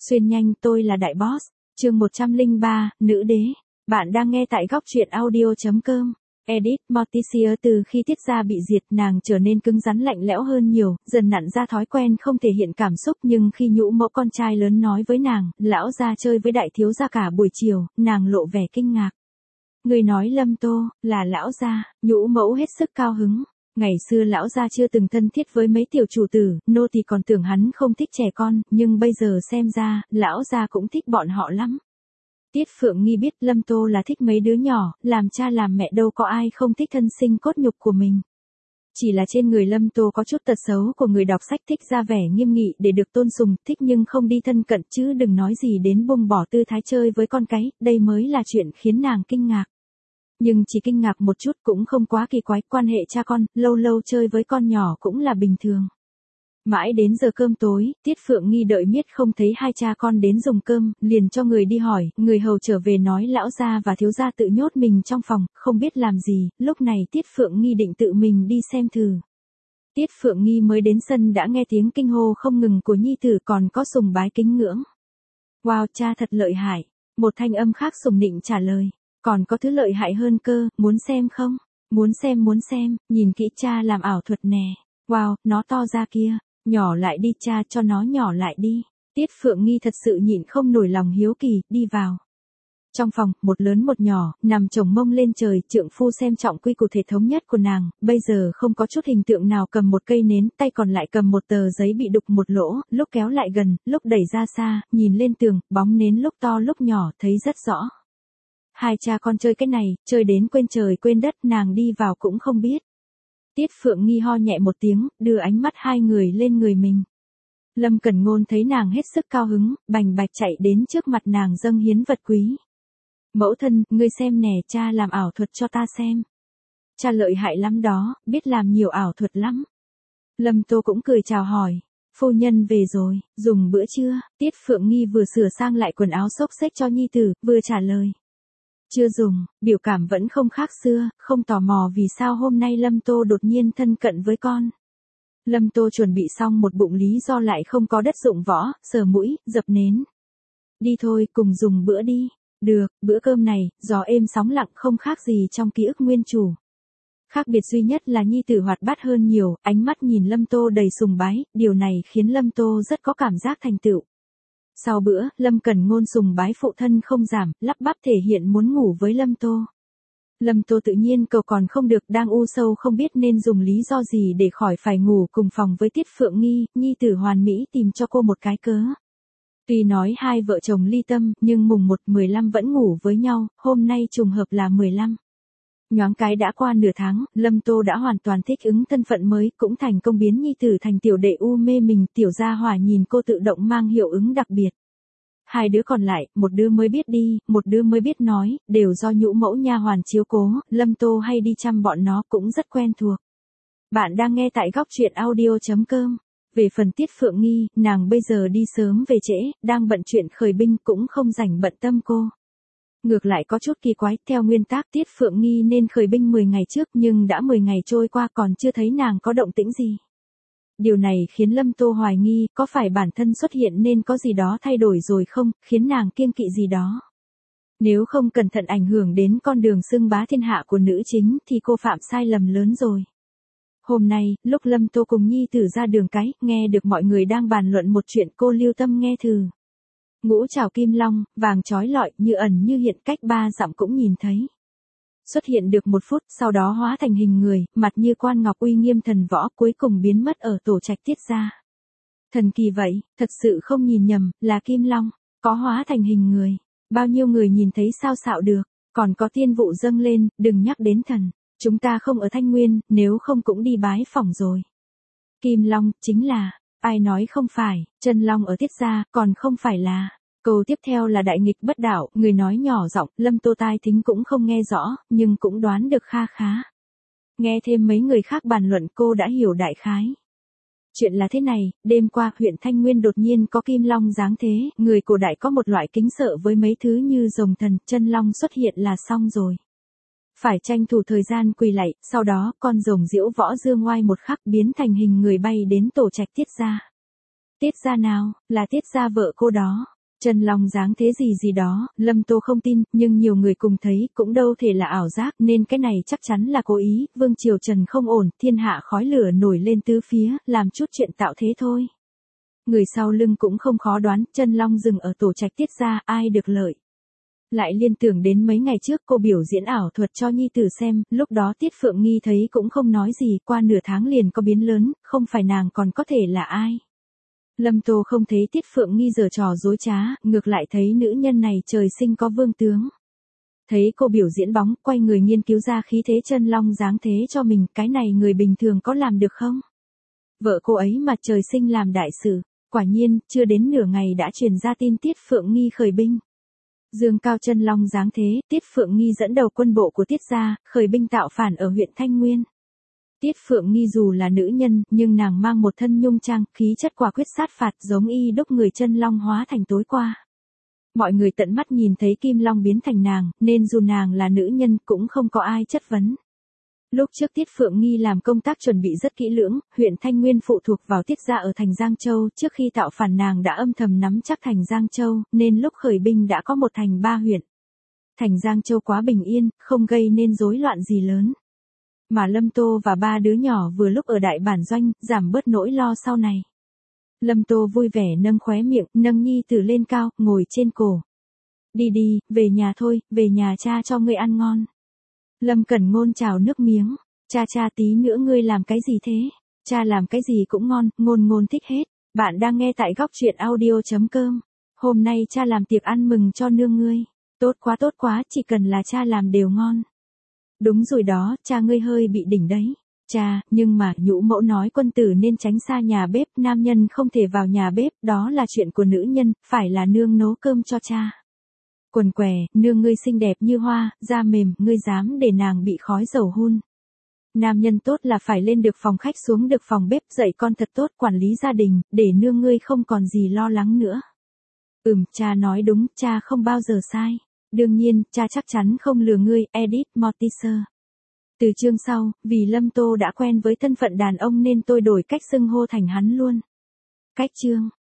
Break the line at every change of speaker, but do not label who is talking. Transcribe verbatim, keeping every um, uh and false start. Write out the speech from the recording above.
Xuyên nhanh tôi là đại boss, chương một trăm lẻ ba, nữ đế. Bạn đang nghe tại góc truyện audio.com. Edith Morticia từ khi Tiết Gia bị diệt nàng trở nên cứng rắn lạnh lẽo hơn nhiều, dần nặn ra thói quen không thể hiện cảm xúc nhưng khi nhũ mẫu con trai lớn nói với nàng, lão gia chơi với đại thiếu gia cả buổi chiều, nàng lộ vẻ kinh ngạc. Người nói Lâm Tô, là lão gia, nhũ mẫu hết sức cao hứng. Ngày xưa lão gia chưa từng thân thiết với mấy tiểu chủ tử, nô tỳ còn tưởng hắn không thích trẻ con, nhưng bây giờ xem ra, lão gia cũng thích bọn họ lắm. Tiết Phượng Nghi biết Lâm Tô là thích mấy đứa nhỏ, làm cha làm mẹ đâu có ai không thích thân sinh cốt nhục của mình. Chỉ là trên người Lâm Tô có chút tật xấu của người đọc sách thích ra vẻ nghiêm nghị để được tôn sùng, thích nhưng không đi thân cận chứ đừng nói gì đến buông bỏ tư thái chơi với con cái, đây mới là chuyện khiến nàng kinh ngạc. Nhưng chỉ kinh ngạc một chút cũng không quá kỳ quái, quan hệ cha con, lâu lâu chơi với con nhỏ cũng là bình thường. Mãi đến giờ cơm tối, Tiết Phượng Nghi đợi miết không thấy hai cha con đến dùng cơm, liền cho người đi hỏi, người hầu trở về nói lão gia và thiếu gia tự nhốt mình trong phòng, không biết làm gì, lúc này Tiết Phượng Nghi định tự mình đi xem thử. Tiết Phượng Nghi mới đến sân đã nghe tiếng kinh hô không ngừng của nhi tử còn có sùng bái kính ngưỡng. Wow, cha thật lợi hại, một thanh âm khác sùng nịnh trả lời. Còn có thứ lợi hại hơn cơ, muốn xem không? Muốn xem muốn xem, nhìn kỹ cha làm ảo thuật nè. Wow, nó to ra kia, nhỏ lại đi cha cho nó nhỏ lại đi. Tiết Phượng Nghi thật sự nhịn không nổi lòng hiếu kỳ, đi vào. Trong phòng, một lớn một nhỏ, nằm chồng mông lên trời, trượng phu xem trọng quy củ thể thống nhất của nàng, bây giờ không có chút hình tượng nào cầm một cây nến, tay còn lại cầm một tờ giấy bị đục một lỗ, lúc kéo lại gần, lúc đẩy ra xa, nhìn lên tường, bóng nến lúc to lúc nhỏ, thấy rất rõ. Hai cha con chơi cái này, chơi đến quên trời quên đất, nàng đi vào cũng không biết. Tiết Phượng Nghi ho nhẹ một tiếng, đưa ánh mắt hai người lên người mình. Lâm Cẩn Ngôn thấy nàng hết sức cao hứng, bành bạch chạy đến trước mặt nàng dâng hiến vật quý. Mẫu thân, ngươi xem nè, cha làm ảo thuật cho ta xem. Cha lợi hại lắm đó, biết làm nhiều ảo thuật lắm. Lâm Tô cũng cười chào hỏi. Phu nhân về rồi, dùng bữa trưa? Tiết Phượng Nghi vừa sửa sang lại quần áo xốc xếch cho nhi tử, vừa trả lời. Chưa dùng, biểu cảm vẫn không khác xưa, không tò mò vì sao hôm nay Lâm Tô đột nhiên thân cận với con. Lâm Tô chuẩn bị xong một bụng lý do lại không có đất dụng võ, sờ mũi, dập nến. Đi thôi, cùng dùng bữa đi. Được, bữa cơm này, gió êm sóng lặng không khác gì trong ký ức nguyên chủ. Khác biệt duy nhất là nhi tử hoạt bát hơn nhiều, ánh mắt nhìn Lâm Tô đầy sùng bái, điều này khiến Lâm Tô rất có cảm giác thành tựu. Sau bữa, Lâm Cẩn Ngôn sùng bái phụ thân không giảm, lắp bắp thể hiện muốn ngủ với Lâm Tô. Lâm Tô tự nhiên cầu còn không được, đang u sâu không biết nên dùng lý do gì để khỏi phải ngủ cùng phòng với Tiết Phượng Nghi, nhi tử hoàn mỹ tìm cho cô một cái cớ. Tuy nói hai vợ chồng ly tâm, nhưng mùng một mười lăm vẫn ngủ với nhau, hôm nay trùng hợp là mười lăm. Nhoáng cái đã qua nửa tháng, Lâm Tô đã hoàn toàn thích ứng thân phận mới, cũng thành công biến nhi tử thành tiểu đệ u mê mình, tiểu gia hỏa nhìn cô tự động mang hiệu ứng đặc biệt. Hai đứa còn lại, một đứa mới biết đi, một đứa mới biết nói, đều do nhũ mẫu nha hoàn chiếu cố, Lâm Tô hay đi chăm bọn nó cũng rất quen thuộc. Bạn đang nghe tại góc truyện audio.com. Về phần Tiết Phượng Nghi, nàng bây giờ đi sớm về trễ, đang bận chuyện khởi binh cũng không rảnh bận tâm cô. Ngược lại có chút kỳ quái, theo nguyên tắc Tiết Phượng Nghi nên khởi binh mười ngày trước nhưng đã mười ngày trôi qua còn chưa thấy nàng có động tĩnh gì. Điều này khiến Lâm Tô hoài nghi, có phải bản thân xuất hiện nên có gì đó thay đổi rồi không, khiến nàng kiêng kỵ gì đó. Nếu không cẩn thận ảnh hưởng đến con đường xưng bá thiên hạ của nữ chính thì cô phạm sai lầm lớn rồi. Hôm nay, lúc Lâm Tô cùng nhi tử ra đường cái, nghe được mọi người đang bàn luận một chuyện cô lưu tâm nghe thử. Ngũ trảo kim long, vàng chói lọi, như ẩn như hiện cách ba dặm cũng nhìn thấy. Xuất hiện được một phút, sau đó hóa thành hình người, mặt như quan ngọc uy nghiêm thần võ, cuối cùng biến mất ở tổ trạch Tiết gia. Thần kỳ vậy, thật sự không nhìn nhầm, là kim long, có hóa thành hình người. Bao nhiêu người nhìn thấy sao xạo được, còn có tiên vụ dâng lên, đừng nhắc đến thần. Chúng ta không ở Thanh Nguyên, nếu không cũng đi bái phỏng rồi. Kim long, chính là, ai nói không phải, chân long ở Tiết gia, còn không phải là. Câu tiếp theo là đại nghịch bất đạo, người nói nhỏ giọng, Lâm Tô tai thính cũng không nghe rõ, nhưng cũng đoán được kha khá. Nghe thêm mấy người khác bàn luận cô đã hiểu đại khái. Chuyện là thế này, đêm qua huyện Thanh Nguyên đột nhiên có kim long giáng thế, người cổ đại có một loại kính sợ với mấy thứ như rồng thần, chân long xuất hiện là xong rồi. Phải tranh thủ thời gian quỳ lạy, sau đó con rồng diễu võ dương ngoai một khắc biến thành hình người bay đến tổ trạch Tiết gia. Tiết gia nào, là Tiết gia vợ cô đó. Chân long dáng thế gì gì đó, Lâm Tô không tin, nhưng nhiều người cùng thấy, cũng đâu thể là ảo giác, nên cái này chắc chắn là cố ý, vương triều Trần không ổn, thiên hạ khói lửa nổi lên tứ phía, làm chút chuyện tạo thế thôi. Người sau lưng cũng không khó đoán, chân long dừng ở tổ trạch Tiết gia, ai được lợi. Lại liên tưởng đến mấy ngày trước cô biểu diễn ảo thuật cho nhi tử xem, lúc đó Tiết Phượng Nghi thấy cũng không nói gì, qua nửa tháng liền có biến lớn, không phải nàng còn có thể là ai. Lâm Tô không thấy Tiết Phượng Nghi giở trò dối trá, ngược lại thấy nữ nhân này trời sinh có vương tướng. Thấy cô biểu diễn bóng, quay người nghiên cứu ra khí thế chân long dáng thế cho mình, cái này người bình thường có làm được không? Vợ cô ấy mà trời sinh làm đại sự, quả nhiên, chưa đến nửa ngày đã truyền ra tin Tiết Phượng Nghi khởi binh. Dương cao chân long dáng thế, Tiết Phượng Nghi dẫn đầu quân bộ của Tiết gia, khởi binh tạo phản ở huyện Thanh Nguyên. Tiết Phượng Nghi dù là nữ nhân, nhưng nàng mang một thân nhung trang, khí chất quả quyết sát phạt giống y đúc người chân long hóa thành tối qua. Mọi người tận mắt nhìn thấy kim long biến thành nàng, nên dù nàng là nữ nhân cũng không có ai chất vấn. Lúc trước Tiết Phượng Nghi làm công tác chuẩn bị rất kỹ lưỡng, huyện Thanh Nguyên phụ thuộc vào Tiết gia ở thành Giang Châu, trước khi tạo phản nàng đã âm thầm nắm chắc thành Giang Châu, nên lúc khởi binh đã có một thành ba huyện. Thành Giang Châu quá bình yên, không gây nên rối loạn gì lớn. Mà Lâm Tô và ba đứa nhỏ vừa lúc ở đại bản doanh, giảm bớt nỗi lo sau này. Lâm Tô vui vẻ nâng khóe miệng, nâng nhi tử lên cao, ngồi trên cổ. Đi đi, về nhà thôi, về nhà cha cho ngươi ăn ngon. Lâm Cẩn Ngôn trào nước miếng. Cha cha tí nữa ngươi làm cái gì thế? Cha làm cái gì cũng ngon, Ngôn Ngôn thích hết. Bạn đang nghe tại góc truyện audio chấm com. Hôm nay cha làm tiệc ăn mừng cho nương ngươi. Tốt quá tốt quá, chỉ cần là cha làm đều ngon. Đúng rồi đó, cha ngươi hơi bị đỉnh đấy. Cha, nhưng mà, nhũ mẫu nói quân tử nên tránh xa nhà bếp, nam nhân không thể vào nhà bếp, đó là chuyện của nữ nhân, phải là nương nấu cơm cho cha. Quần què, nương ngươi xinh đẹp như hoa, da mềm, ngươi dám để nàng bị khói dầu hun. Nam nhân tốt là phải lên được phòng khách xuống được phòng bếp, dạy con thật tốt, quản lý gia đình, để nương ngươi không còn gì lo lắng nữa. Ừm, cha nói đúng, cha không bao giờ sai. Đương nhiên, cha chắc chắn không lừa ngươi, Edith Mortimer. Từ chương sau, vì Lâm Tô đã quen với thân phận đàn ông nên tôi đổi cách xưng hô thành hắn luôn. Cách chương.